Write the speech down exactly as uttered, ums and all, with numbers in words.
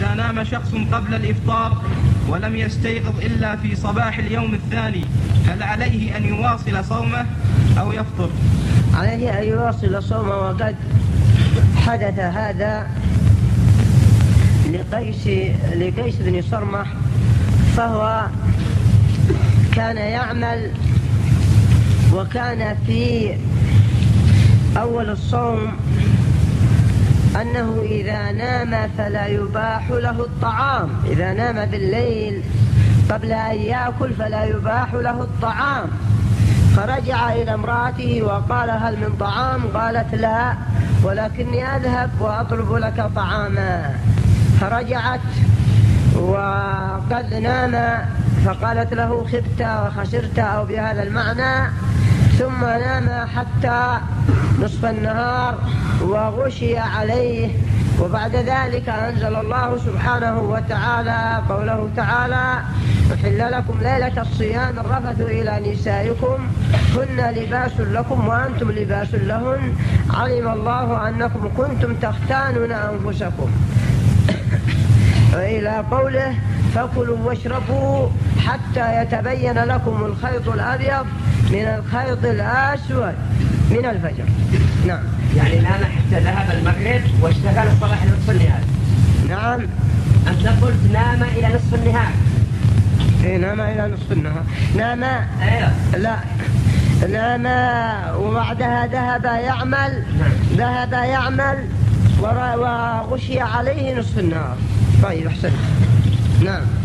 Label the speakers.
Speaker 1: إذا نام شخص قبل الإفطار ولم يستيقظ إلا في صباح اليوم الثاني، هل عليه أن يواصل صومه أو يفطر؟
Speaker 2: عليه أن يواصل صومه، وقد حدث هذا لقيس, لقيس بن صرمح، فهو كان يعمل وكان في أول الصوم أنه إذا نام فلا يباح له الطعام، إذا نام بالليل قبل أن يأكل فلا يباح له الطعام. فرجع إلى امرأته وقال هل من طعام؟ قالت لا، ولكني أذهب وأطلب لك طعاما. فرجعت وقد نام، فقالت له خبت وخسرت أو بهذا المعنى، ثم نام حتى نصف النهار وغشي عليه. وبعد ذلك أنزل الله سبحانه وتعالى قوله تعالى أحل لكم ليلة الصيام الرفث إلى نسائكم هن لباس لكم وأنتم لباس لهن علم الله أنكم كنتم تختانون أنفسكم، وإلى قوله فكلوا واشربوا حتى يتبين لكم الخيط الأبيض من الخيط الأسود من الفجر. نعم.
Speaker 3: يعني نام حتى ذهب المغرب واشتغل الصباح نصف النهار.
Speaker 2: نعم.
Speaker 3: أنت قلت نام إلى نصف النهار.
Speaker 2: إيه نام إلى نصف النهار. نام.
Speaker 3: أيوه.
Speaker 2: لا نام وبعدها ذهب يعمل. نعم. ذهب يعمل وغشي عليه نصف النهار. طيب أحسن. نعم.